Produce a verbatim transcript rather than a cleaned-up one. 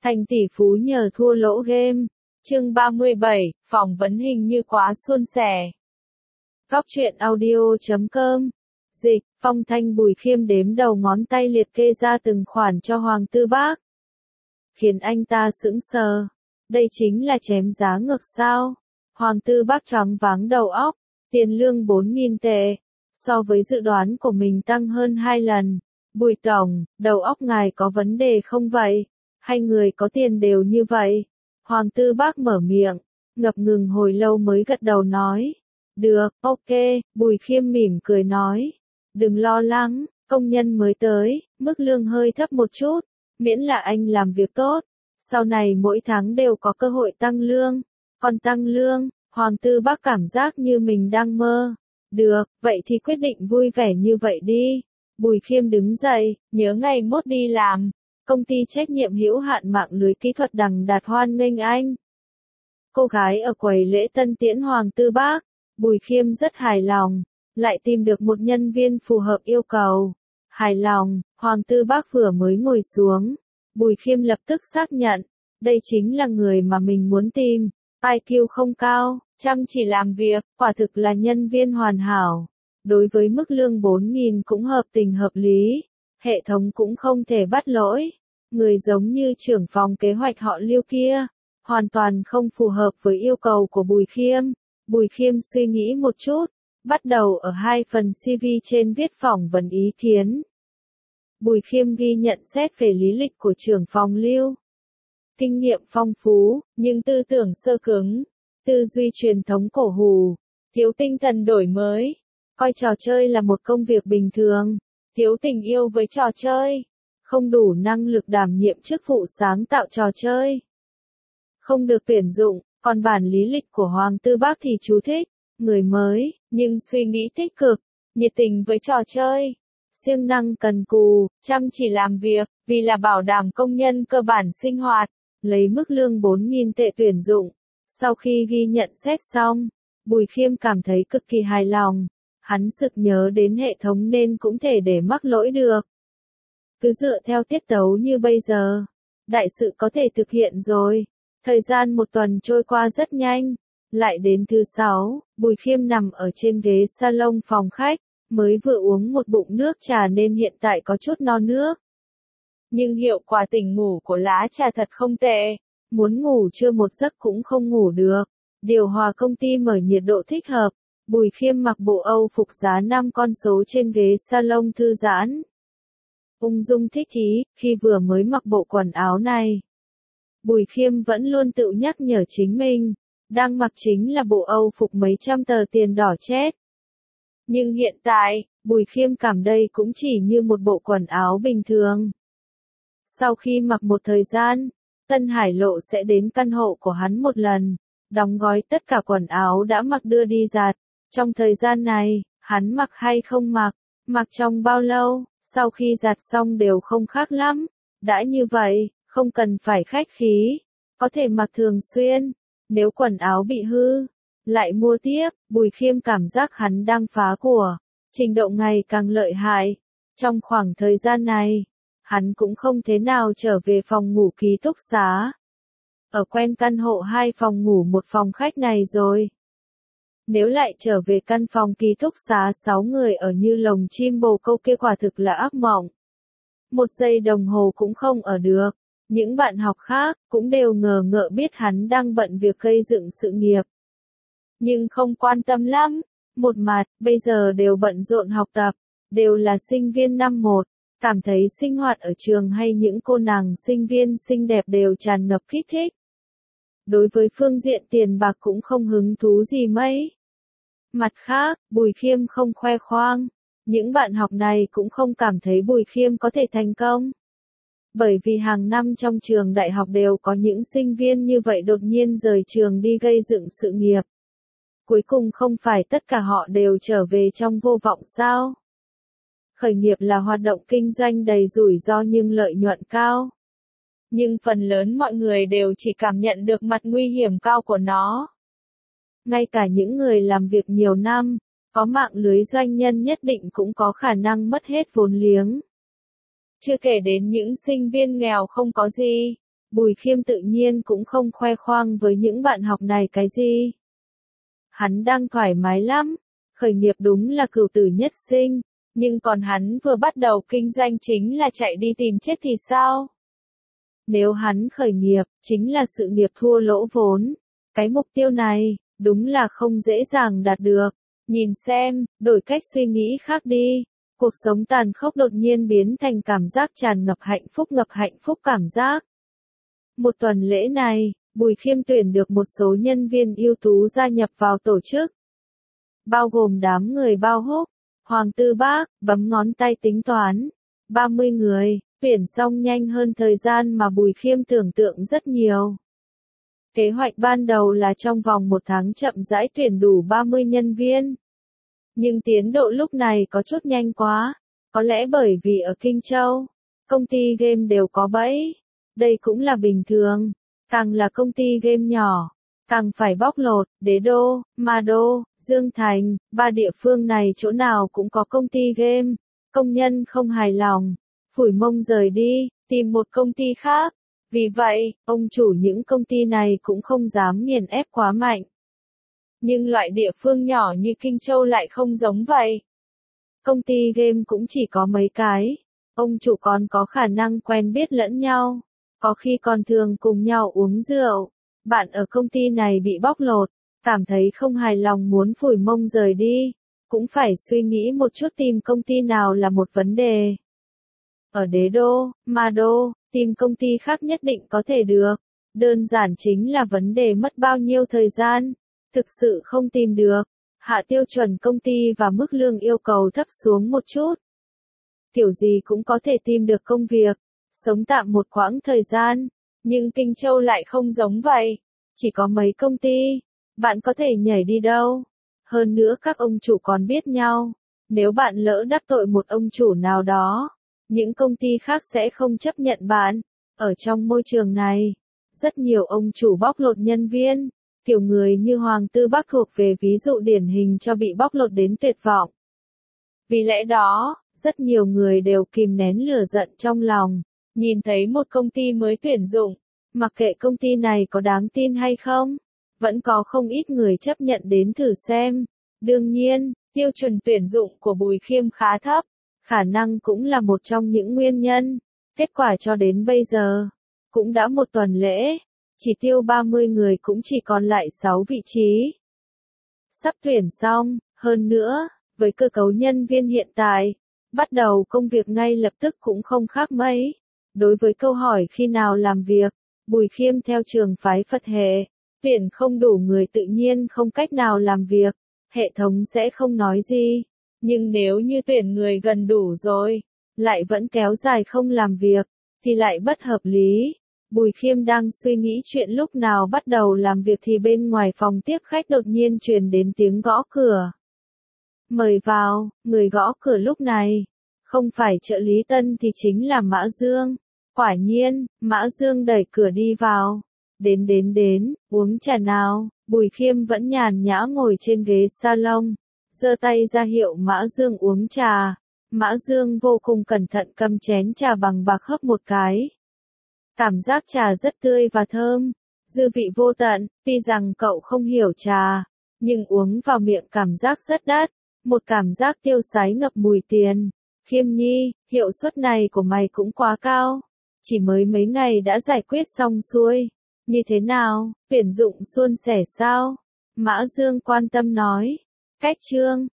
Thành tỷ phú nhờ thua lỗ game. Chương ba mươi bảy, phỏng vấn hình như quá suôn sẻ. Góc truyện audio chấm com. Dịch, Phong Thanh Bùi Khiêm đếm đầu ngón tay liệt kê ra từng khoản cho Hoàng Tư Bác. Khiến anh ta sững sờ. Đây chính là chém giá ngược sao? Hoàng Tư Bác choáng váng đầu óc. Tiền lương bốn nghìn tệ. So với dự đoán của mình tăng hơn hai lần. Bùi tổng, đầu óc ngài có vấn đề không vậy? Hay người có tiền đều như vậy? Hoàng Tư Bác mở miệng, ngập ngừng hồi lâu mới gật đầu nói. Được, ok, Bùi Khiêm mỉm cười nói. Đừng lo lắng, công nhân mới tới, mức lương hơi thấp một chút, miễn là anh làm việc tốt. Sau này mỗi tháng đều có cơ hội tăng lương. Còn tăng lương, Hoàng Tư Bác cảm giác như mình đang mơ. Được, vậy thì quyết định vui vẻ như vậy đi. Bùi Khiêm đứng dậy, nhớ ngày mốt đi làm. Công ty trách nhiệm hữu hạn mạng lưới kỹ thuật Đằng Đạt hoan nghênh anh. Cô gái ở quầy lễ tân tiễn Hoàng Tư Bác. Bùi Khiêm rất hài lòng, lại tìm được một nhân viên phù hợp yêu cầu. Hài lòng, Hoàng Tư Bác vừa mới ngồi xuống. Bùi Khiêm lập tức xác nhận, đây chính là người mà mình muốn tìm. i kiu không cao, chăm chỉ làm việc, quả thực là nhân viên hoàn hảo. Đối với mức lương bốn nghìn cũng hợp tình hợp lý. Hệ thống cũng không thể bắt lỗi. Người giống như trưởng phòng kế hoạch họ Lưu kia, hoàn toàn không phù hợp với yêu cầu của Bùi Khiêm. Bùi Khiêm suy nghĩ một chút, bắt đầu ở hai phần xê vê trên viết phỏng vấn ý kiến. Bùi Khiêm ghi nhận xét về lý lịch của trưởng phòng Lưu. Kinh nghiệm phong phú, nhưng tư tưởng sơ cứng, tư duy truyền thống cổ hủ, thiếu tinh thần đổi mới, coi trò chơi là một công việc bình thường. Thiếu tình yêu với trò chơi, không đủ năng lực đảm nhiệm chức vụ sáng tạo trò chơi, không được tuyển dụng. Còn bản lý lịch của Hoàng Tư Bác thì chú thích, người mới, nhưng suy nghĩ tích cực, nhiệt tình với trò chơi, siêng năng cần cù, chăm chỉ làm việc, vì là bảo đảm công nhân cơ bản sinh hoạt, lấy mức lương bốn nghìn tệ tuyển dụng. Sau khi ghi nhận xét xong, Bùi Khiêm cảm thấy cực kỳ hài lòng. Hắn sực nhớ đến hệ thống nên cũng thể để mắc lỗi được. Cứ dựa theo tiết tấu như bây giờ, đại sự có thể thực hiện rồi. Thời gian một tuần trôi qua rất nhanh. Lại đến thứ sáu, Bùi Khiêm nằm ở trên ghế salon phòng khách, mới vừa uống một bụng nước trà nên hiện tại có chút no nước. Nhưng hiệu quả tỉnh ngủ của lá trà thật không tệ. Muốn ngủ trưa một giấc cũng không ngủ được. Điều hòa công ty mở nhiệt độ thích hợp. Bùi Khiêm mặc bộ Âu phục giá năm con số trên ghế salon thư giãn. Ung dung thích chí, khi vừa mới mặc bộ quần áo này. Bùi Khiêm vẫn luôn tự nhắc nhở chính mình, đang mặc chính là bộ Âu phục mấy trăm tờ tiền đỏ chét. Nhưng hiện tại, Bùi Khiêm cảm đây cũng chỉ như một bộ quần áo bình thường. Sau khi mặc một thời gian, Tân Hải Lộ sẽ đến căn hộ của hắn một lần, đóng gói tất cả quần áo đã mặc đưa đi giặt. Trong thời gian này, hắn mặc hay không mặc, mặc trong bao lâu, sau khi giặt xong đều không khác lắm. Đã như vậy, không cần phải khách khí, có thể mặc thường xuyên. Nếu quần áo bị hư, lại mua tiếp. Bùi Khiêm cảm giác hắn đang phá của, trình độ ngày càng lợi hại. Trong khoảng thời gian này, hắn cũng không thế nào trở về phòng ngủ ký túc xá. Ở quen căn hộ hai phòng ngủ một phòng khách này rồi. Nếu lại trở về căn phòng ký túc xá sáu người ở như lồng chim bồ câu kia quả thực là ác mộng. Một giây đồng hồ cũng không ở được. Những bạn học khác cũng đều ngờ ngợ biết hắn đang bận việc gây dựng sự nghiệp. Nhưng không quan tâm lắm. Một mặt, bây giờ đều bận rộn học tập, đều là sinh viên năm một. Cảm thấy sinh hoạt ở trường hay những cô nàng sinh viên xinh đẹp đều tràn ngập kích thích. Đối với phương diện tiền bạc cũng không hứng thú gì mấy. Mặt khác, Bùi Khiêm không khoe khoang. Những bạn học này cũng không cảm thấy Bùi Khiêm có thể thành công. Bởi vì hàng năm trong trường đại học đều có những sinh viên như vậy đột nhiên rời trường đi gây dựng sự nghiệp. Cuối cùng không phải tất cả họ đều trở về trong vô vọng sao? Khởi nghiệp là hoạt động kinh doanh đầy rủi ro nhưng lợi nhuận cao. Nhưng phần lớn mọi người đều chỉ cảm nhận được mặt nguy hiểm cao của nó. Ngay cả những người làm việc nhiều năm, có mạng lưới doanh nhân nhất định cũng có khả năng mất hết vốn liếng. Chưa kể đến những sinh viên nghèo không có gì, Bùi Khiêm tự nhiên cũng không khoe khoang với những bạn học này cái gì. Hắn đang thoải mái lắm, khởi nghiệp đúng là cửu tử nhất sinh, nhưng còn hắn vừa bắt đầu kinh doanh chính là chạy đi tìm chết thì sao? Nếu hắn khởi nghiệp, chính là sự nghiệp thua lỗ vốn. Cái mục tiêu này, đúng là không dễ dàng đạt được. Nhìn xem, đổi cách suy nghĩ khác đi. Cuộc sống tàn khốc đột nhiên biến thành cảm giác tràn ngập hạnh phúc ngập hạnh phúc cảm giác. Một tuần lễ này, Bùi Khiêm tuyển được một số nhân viên ưu tú gia nhập vào tổ chức. Bao gồm đám người Bao Húc, Hoàng Tư Bác, bấm ngón tay tính toán. ba mươi người, tuyển xong nhanh hơn thời gian mà Bùi Khiêm tưởng tượng rất nhiều. Kế hoạch ban đầu là trong vòng một tháng chậm rãi tuyển đủ ba mươi nhân viên. Nhưng tiến độ lúc này có chút nhanh quá, có lẽ bởi vì ở Kinh Châu, công ty game đều có bẫy. Đây cũng là bình thường, càng là công ty game nhỏ, càng phải bóc lột. Đế Đô, Ma Đô, Dương Thành, ba địa phương này chỗ nào cũng có công ty game. Công nhân không hài lòng, phủi mông rời đi, tìm một công ty khác. Vì vậy, ông chủ những công ty này cũng không dám nghiền ép quá mạnh. Nhưng loại địa phương nhỏ như Kinh Châu lại không giống vậy. Công ty game cũng chỉ có mấy cái, ông chủ còn có khả năng quen biết lẫn nhau, có khi còn thường cùng nhau uống rượu. Bạn ở công ty này bị bóc lột, cảm thấy không hài lòng muốn phủi mông rời đi, cũng phải suy nghĩ một chút tìm công ty nào là một vấn đề. Ở Đế Đô, Ma Đô, tìm công ty khác nhất định có thể được, đơn giản chính là vấn đề mất bao nhiêu thời gian. Thực sự không tìm được, hạ tiêu chuẩn công ty và mức lương yêu cầu thấp xuống một chút. Kiểu gì cũng có thể tìm được công việc, sống tạm một quãng thời gian, nhưng Kinh Châu lại không giống vậy, chỉ có mấy công ty, bạn có thể nhảy đi đâu. Hơn nữa các ông chủ còn biết nhau, nếu bạn lỡ đắc tội một ông chủ nào đó, những công ty khác sẽ không chấp nhận bạn. Ở trong môi trường này, rất nhiều ông chủ bóc lột nhân viên. Kiểu người như Hoàng Tư Bác thuộc về ví dụ điển hình cho bị bóc lột đến tuyệt vọng. Vì lẽ đó, rất nhiều người đều kìm nén lửa giận trong lòng, nhìn thấy một công ty mới tuyển dụng, mặc kệ công ty này có đáng tin hay không, vẫn có không ít người chấp nhận đến thử xem. Đương nhiên, tiêu chuẩn tuyển dụng của Bùi Khiêm khá thấp, khả năng cũng là một trong những nguyên nhân. Kết quả cho đến bây giờ, cũng đã một tuần lễ. Chỉ tiêu ba mươi người cũng chỉ còn lại sáu vị trí. Sắp tuyển xong, hơn nữa, với cơ cấu nhân viên hiện tại, bắt đầu công việc ngay lập tức cũng không khác mấy. Đối với câu hỏi khi nào làm việc, Bùi Khiêm theo trường phái Phật hệ, tuyển không đủ người tự nhiên không cách nào làm việc, hệ thống sẽ không nói gì. Nhưng nếu như tuyển người gần đủ rồi, lại vẫn kéo dài không làm việc, thì lại bất hợp lý. Bùi Khiêm đang suy nghĩ chuyện lúc nào bắt đầu làm việc thì bên ngoài phòng tiếp khách đột nhiên truyền đến tiếng gõ cửa. Mời vào, người gõ cửa lúc này, không phải trợ lý Tân thì chính là Mã Dương. Quả nhiên, Mã Dương đẩy cửa đi vào. Đến đến đến, uống trà nào. Bùi Khiêm vẫn nhàn nhã ngồi trên ghế salon, giơ tay ra hiệu Mã Dương uống trà. Mã Dương vô cùng cẩn thận cầm chén trà bằng bạc hấp một cái. Cảm giác trà rất tươi và thơm, dư vị vô tận. Tuy rằng cậu không hiểu trà, nhưng uống vào miệng cảm giác rất đắt, một cảm giác tiêu sái ngập mùi tiền. Khiêm nhi, hiệu suất này của mày cũng quá cao, chỉ mới mấy ngày đã giải quyết xong xuôi. Như thế nào, tuyển dụng suôn sẻ sao? Mã Dương quan tâm nói. Cách chương,